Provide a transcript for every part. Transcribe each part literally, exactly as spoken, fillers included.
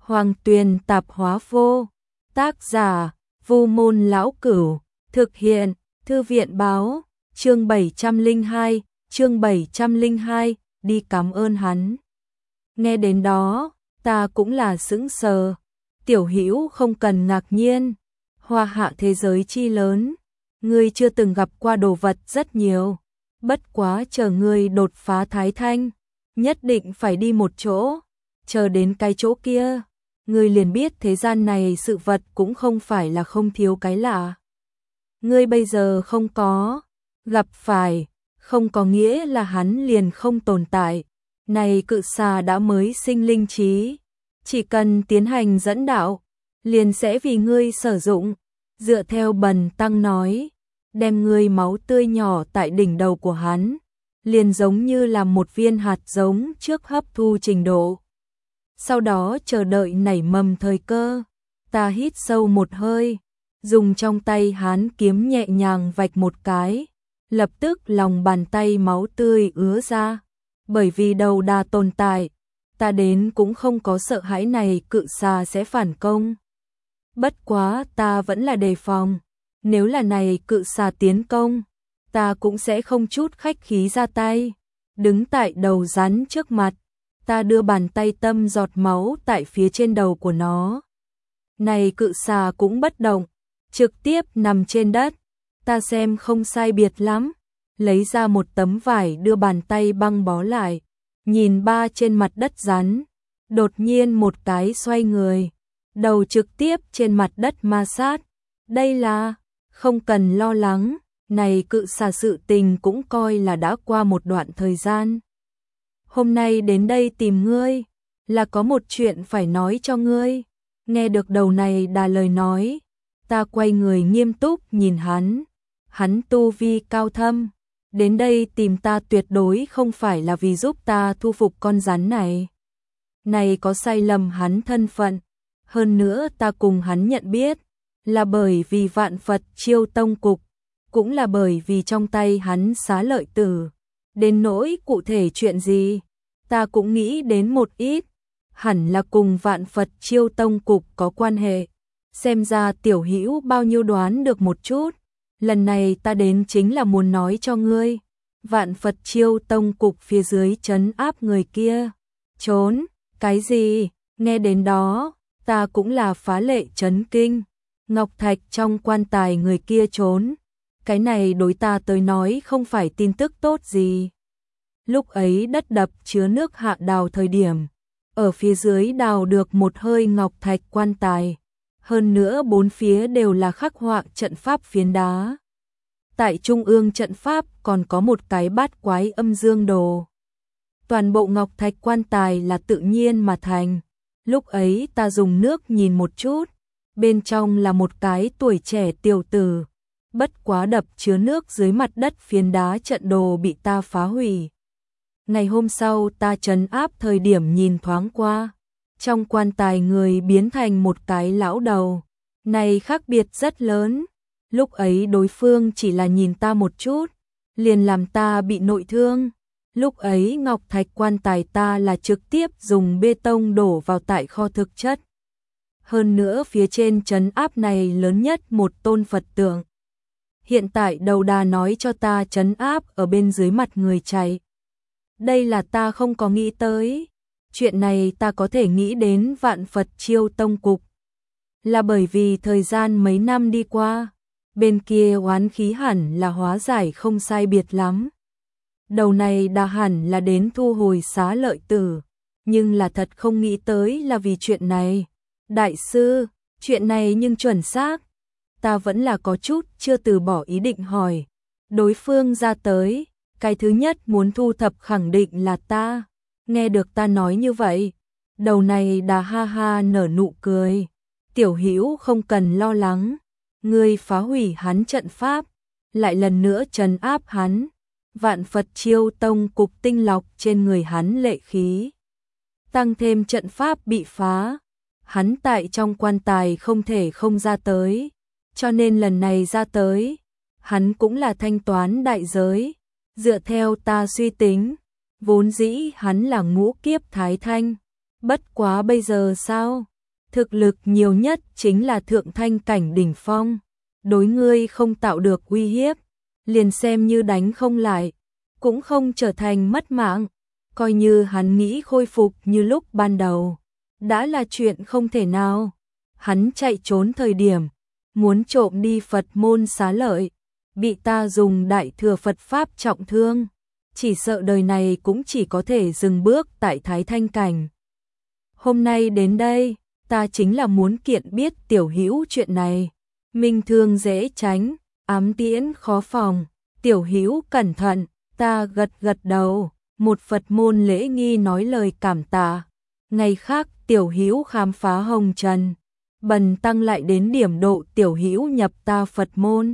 Hoàng Tuyền Tạp Hóa Vô. Tác giả: Vu Môn Lão Cửu. Thực hiện: Thư viện báo. Chương bảy trăm lẻ hai, chương bảy trăm lẻ hai, đi cảm ơn hắn. Nghe đến đó, ta cũng là sững sờ. Tiểu Hữu không cần ngạc nhiên, hoa hạ thế giới chi lớn, ngươi chưa từng gặp qua đồ vật rất nhiều, bất quá chờ ngươi đột phá thái thanh, nhất định phải đi một chỗ, chờ đến cái chỗ kia, ngươi liền biết thế gian này sự vật cũng không phải là không thiếu cái lạ. Ngươi bây giờ không có gặp phải, không có nghĩa là hắn liền không tồn tại. Này cự xà đã mới sinh linh trí, chỉ cần tiến hành dẫn đạo, liền sẽ vì ngươi sử dụng. Dựa theo Bần Tăng nói, đem ngươi máu tươi nhỏ tại đỉnh đầu của hắn, liền giống như là một viên hạt giống trước hấp thu trình độ. Sau đó chờ đợi nảy mầm thời cơ. Ta hít sâu một hơi, dùng trong tay hán kiếm nhẹ nhàng vạch một cái, lập tức lòng bàn tay máu tươi ứa ra. Bởi vì đầu đà tồn tại, ta đến cũng không có sợ hãi này cự xà sẽ phản công. Bất quá ta vẫn là đề phòng, nếu là này cự xà tiến công, ta cũng sẽ không chút khách khí ra tay. Đứng tại đầu rắn trước mặt, ta đưa bàn tay tâm giọt máu tại phía trên đầu của nó. Này cự xà cũng bất động, trực tiếp nằm trên đất, ta xem không sai biệt lắm. Lấy ra một tấm vải đưa bàn tay băng bó lại, nhìn ba trên mặt đất rắn, đột nhiên một cái xoay người, đầu trực tiếp trên mặt đất ma sát. Đây là, không cần lo lắng, này cự xà sự tình cũng coi là đã qua một đoạn thời gian. Hôm nay đến đây tìm ngươi, là có một chuyện phải nói cho ngươi. Nghe được đầu này đà lời nói, ta quay người nghiêm túc nhìn hắn, hắn tu vi cao thâm. Đến đây tìm ta tuyệt đối không phải là vì giúp ta thu phục con rắn này. Này có sai lầm hắn thân phận. Hơn nữa ta cùng hắn nhận biết, là bởi vì Vạn Phật Chiêu Tông Cục, cũng là bởi vì trong tay hắn xá lợi tử. Đến nỗi cụ thể chuyện gì, ta cũng nghĩ đến một ít, hẳn là cùng Vạn Phật Chiêu Tông Cục có quan hệ. Xem ra Tiểu Hữu bao nhiêu đoán được một chút. Lần này ta đến chính là muốn nói cho ngươi, Vạn Phật Chiêu Tông Cục phía dưới trấn áp người kia. Trốn, cái gì? Nghe đến đó, ta cũng là phá lệ chấn kinh. Ngọc thạch trong quan tài người kia trốn. Cái này đối ta tới nói không phải tin tức tốt gì. Lúc ấy đất đập chứa nước hạ đào thời điểm, ở phía dưới đào được một hơi ngọc thạch quan tài. Hơn nữa bốn phía đều là khắc họa trận pháp phiến đá. Tại trung ương trận pháp còn có một cái bát quái âm dương đồ. Toàn bộ ngọc thạch quan tài là tự nhiên mà thành. Lúc ấy ta dùng nước nhìn một chút, bên trong là một cái tuổi trẻ tiểu tử. Bất quá đập chứa nước dưới mặt đất phiến đá trận đồ bị ta phá hủy. Ngày hôm sau ta trấn áp thời điểm nhìn thoáng qua, trong quan tài người biến thành một cái lão đầu. Này khác biệt rất lớn. Lúc ấy đối phương chỉ là nhìn ta một chút, liền làm ta bị nội thương. Lúc ấy ngọc thạch quan tài ta là trực tiếp dùng bê tông đổ vào tại kho thực chất. Hơn nữa phía trên trấn áp này lớn nhất một tôn Phật tượng. Hiện tại đầu đà nói cho ta trấn áp ở bên dưới mặt người chạy. Đây là ta không có nghĩ tới. Chuyện này ta có thể nghĩ đến Vạn Phật Chiêu Tông Cục, là bởi vì thời gian mấy năm đi qua, bên kia oán khí hẳn là hóa giải không sai biệt lắm. Đầu này đã hẳn là đến thu hồi xá lợi tử, nhưng là thật không nghĩ tới là vì chuyện này. Đại sư, chuyện này nhưng chuẩn xác. Ta vẫn là có chút chưa từ bỏ ý định hỏi. Đối phương ra tới, cái thứ nhất muốn thu thập khẳng định là ta. Nghe được ta nói như vậy, đầu này đã ha ha nở nụ cười. Tiểu Hữu không cần lo lắng, ngươi phá hủy hắn trận pháp, lại lần nữa trấn áp hắn. Vạn Phật Chiêu Tông Cục tinh lọc trên người hắn lệ khí, tăng thêm trận pháp bị phá, hắn tại trong quan tài không thể không ra tới, cho nên lần này ra tới, hắn cũng là thanh toán đại giới. Dựa theo ta suy tính, vốn dĩ hắn là ngũ kiếp thái thanh, bất quá bây giờ sao? thực lực nhiều nhất chính là thượng thanh cảnh đỉnh phong, đối ngươi không tạo được uy hiếp, liền xem như đánh không lại, cũng không trở thành mất mạng, coi như hắn nghĩ khôi phục như lúc ban đầu, đã là chuyện không thể nào. Hắn chạy trốn thời điểm, muốn trộm đi Phật môn xá lợi, bị ta dùng đại thừa Phật Pháp trọng thương, chỉ sợ đời này cũng chỉ có thể dừng bước tại Thái Thanh Cảnh. Hôm nay đến đây, ta chính là muốn kiện biết Tiểu Hữu chuyện này, minh thương dễ tránh, ám tiễn khó phòng, Tiểu Hữu cẩn thận, ta gật gật đầu, một Phật môn lễ nghi nói lời cảm tạ. Ngày khác Tiểu Hữu khám phá hồng trần, bần tăng lại đến điểm độ Tiểu Hữu nhập ta Phật môn.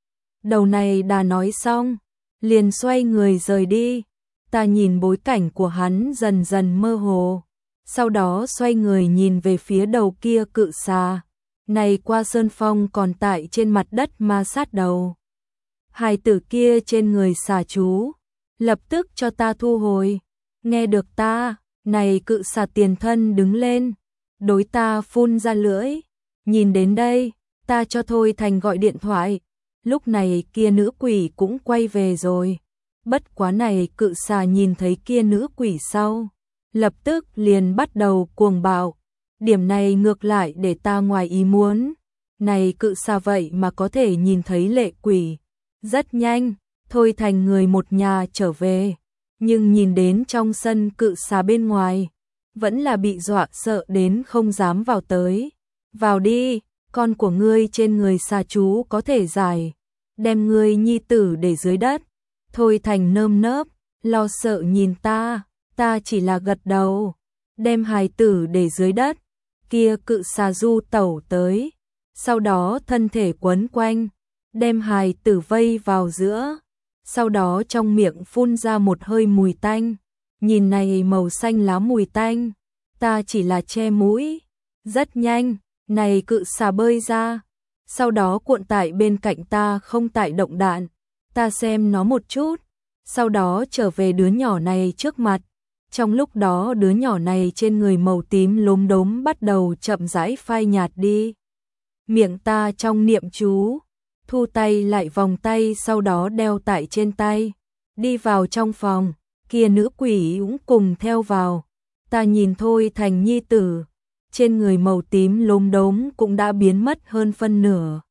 Đầu này đã nói xong, liền xoay người rời đi. Ta nhìn bối cảnh của hắn dần dần mơ hồ, sau đó xoay người nhìn về phía đầu kia cự xà. Này qua sơn phong còn tại trên mặt đất ma sát đầu. Hài tử kia trên người xà chú, lập tức cho ta thu hồi. Nghe được ta, này cự xà tiền thân đứng lên, đối ta phun ra lưỡi. Nhìn đến đây, ta cho Thôi Thành gọi điện thoại. Lúc này kia nữ quỷ cũng quay về rồi. Bất quá này cự xà nhìn thấy kia nữ quỷ sau, lập tức liền bắt đầu cuồng bạo. Điểm này ngược lại để ta ngoài ý muốn. Này cự xà vậy mà có thể nhìn thấy lệ quỷ. Rất nhanh, Thôi Thành người một nhà trở về. Nhưng nhìn đến trong sân cự xà bên ngoài, vẫn là bị dọa sợ đến không dám vào tới. Vào đi, con của ngươi trên người xà chú có thể giải, đem ngươi nhi tử để dưới đất. Thôi Thành nơm nớp, lo sợ nhìn ta, ta chỉ là gật đầu, đem hài tử để dưới đất. Kia cự xà du tẩu tới, sau đó thân thể quấn quanh, đem hài tử vây vào giữa, sau đó trong miệng phun ra một hơi mùi tanh. Nhìn này màu xanh lá mùi tanh, ta chỉ là che mũi. Rất nhanh, này cự xà bơi ra, sau đó cuộn tại bên cạnh ta không tại động đạn. Ta xem nó một chút, sau đó trở về đứa nhỏ này trước mặt. Trong lúc đó đứa nhỏ này trên người màu tím lốm đốm bắt đầu chậm rãi phai nhạt đi. Miệng ta trong niệm chú, thu tay lại vòng tay sau đó đeo tại trên tay. Đi vào trong phòng, kia nữ quỷ cũng cùng theo vào. Ta nhìn Thôi Thành nhi tử, trên người màu tím lốm đốm cũng đã biến mất hơn phân nửa.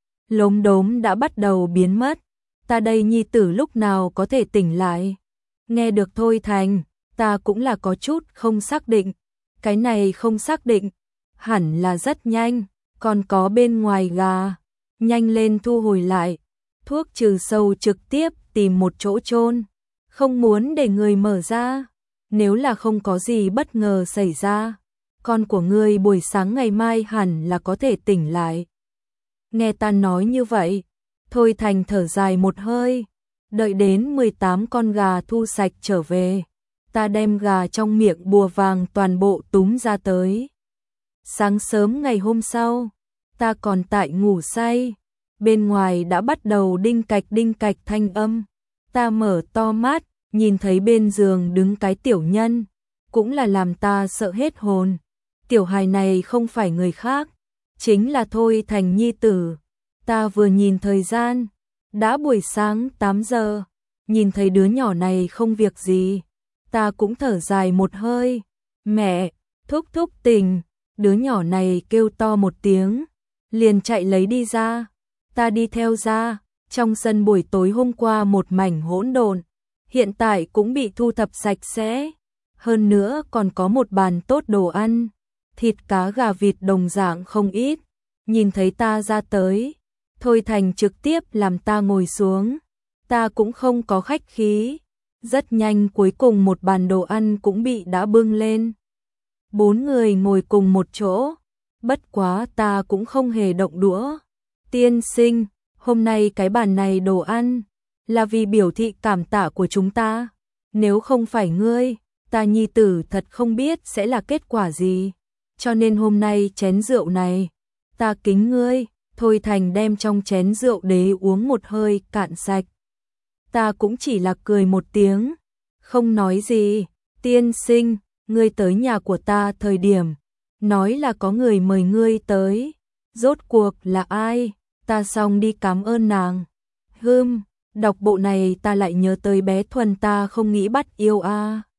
Lốm đốm đã bắt đầu biến mất. Ta đây nhi tử lúc nào có thể tỉnh lại? Nghe được Thôi Thành, ta cũng là có chút không xác định. Cái này không xác định, hẳn là rất nhanh, còn có bên ngoài gà. Nhanh lên thu hồi lại, thuốc trừ sâu trực tiếp tìm một chỗ chôn, không muốn để người mở ra. Nếu là không có gì bất ngờ xảy ra, con của ngươi buổi sáng ngày mai hẳn là có thể tỉnh lại. Nghe ta nói như vậy, Thôi Thành thở dài một hơi, đợi đến mười tám con gà thu sạch trở về, ta đem gà trong miệng bùa vàng toàn bộ túm ra tới. Sáng sớm ngày hôm sau, ta còn tại ngủ say, bên ngoài đã bắt đầu đinh cạch đinh cạch thanh âm. Ta mở to mắt, nhìn thấy bên giường đứng cái tiểu nhân, cũng là làm ta sợ hết hồn. Tiểu hài này không phải người khác, chính là Thôi Thành nhi tử. Ta vừa nhìn thời gian, đã buổi sáng tám giờ, nhìn thấy đứa nhỏ này không việc gì, ta cũng thở dài một hơi. Mẹ, thúc thúc tỉnh. Đứa nhỏ này kêu to một tiếng, liền chạy lấy đi ra. Ta đi theo ra, trong sân buổi tối hôm qua một mảnh hỗn độn, hiện tại cũng bị thu thập sạch sẽ. Hơn nữa còn có một bàn tốt đồ ăn, thịt cá gà vịt đồng dạng không ít. Nhìn thấy ta ra tới, Thôi Thành trực tiếp làm ta ngồi xuống. Ta cũng không có khách khí. Rất nhanh cuối cùng một bàn đồ ăn cũng bị đã bưng lên. Bốn người ngồi cùng một chỗ, bất quá ta cũng không hề động đũa. Tiên sinh, hôm nay cái bàn này đồ ăn, là vì biểu thị cảm tạ của chúng ta. Nếu không phải ngươi, ta nhi tử thật không biết sẽ là kết quả gì. Cho nên hôm nay chén rượu này, ta kính ngươi. Thôi Thành đem trong chén rượu đế uống một hơi cạn sạch. Ta cũng chỉ là cười một tiếng, không nói gì. Tiên sinh, ngươi tới nhà của ta thời điểm, nói là có người mời ngươi tới. Rốt cuộc là ai? Ta xong đi cảm ơn nàng. Hừm, đọc bộ này ta lại nhớ tới bé Thuần ta không nghĩ bắt yêu a.